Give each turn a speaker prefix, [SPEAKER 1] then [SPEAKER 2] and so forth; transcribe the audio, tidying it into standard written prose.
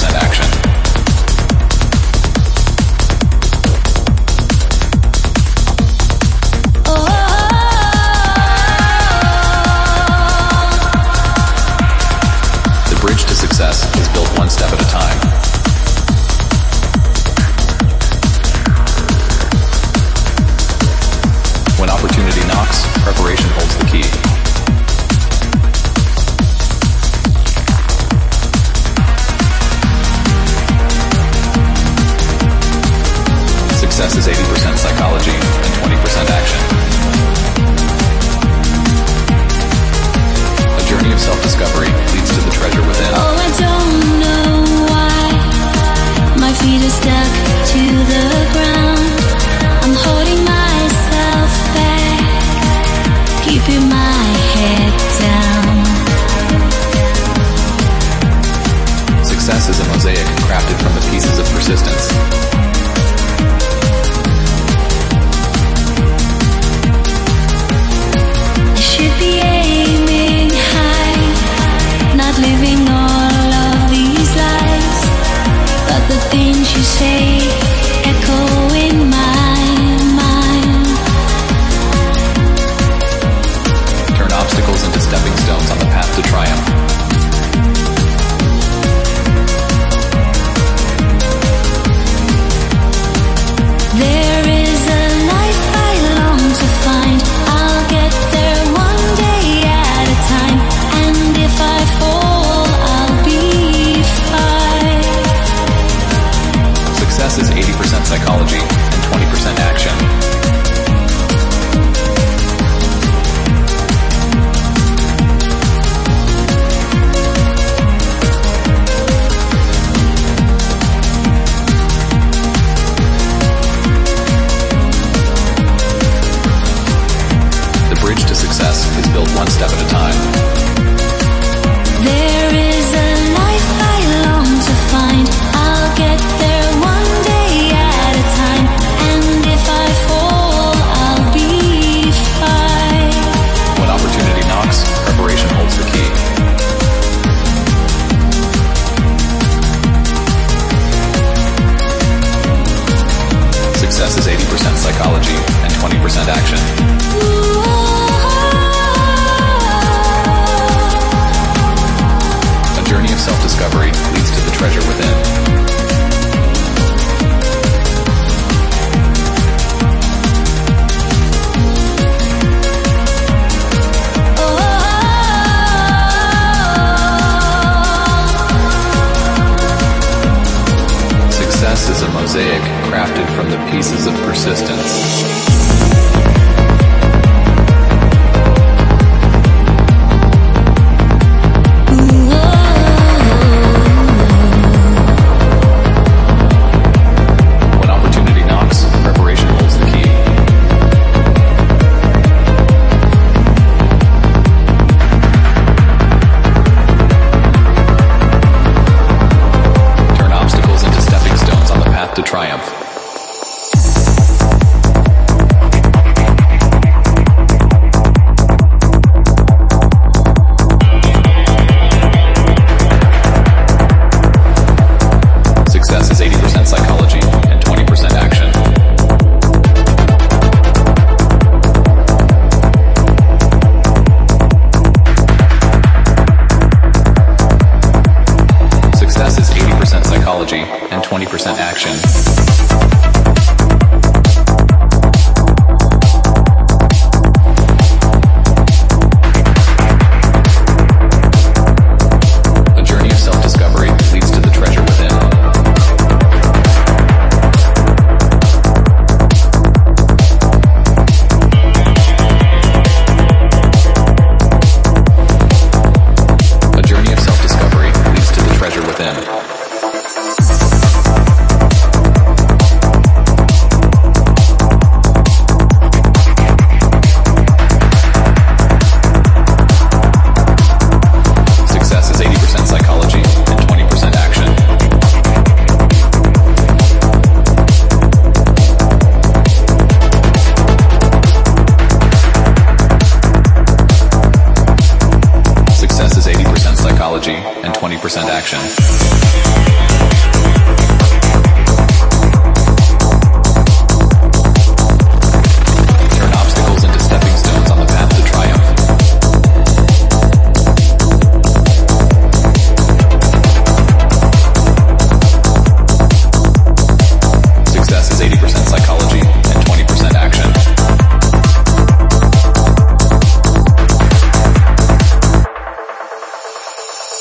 [SPEAKER 1] 20% action. The bridge to success is built one step at a time. When opportunity knocks, preparation holds the key. Success is 80% psychology and 20% action. A journey of self-discovery leads to the treasure within.
[SPEAKER 2] Oh, I don't know why my feet are stuck to the ground. I'm holding myself back, keeping my head down.
[SPEAKER 1] Success is a mosaic crafted from the pieces of persistence.
[SPEAKER 2] Should be aiming high, not living all of these lies, but the things you say echo in my mind.
[SPEAKER 1] Turn obstacles into stepping stones on the path to triumph.
[SPEAKER 2] There is a life I long to find. I'll get there one day at a time, and if I fall, I'll be fine.
[SPEAKER 1] Success is 80% psychology and 20% action. The bridge to success is built one step at a time.
[SPEAKER 2] There is a life I long to find. I'll get there one day at a time, and if I fall, I'll be fine.
[SPEAKER 1] When opportunity knocks, preparation holds the key. Success is 80% psychology and 20% action. A journey of self-discovery leads to the treasure within. Success is a mosaic crafted from the pieces of persistence. When opportunity knocks, preparation holds the key. Turn obstacles into stepping stones on the path to triumph. Success is 80% psychology and 20% action. Success is 80% psychology and 20% action. A journey of self-discovery leads to the treasure within. A journey of self-discovery leads to the treasure within. psychology, and 20% action.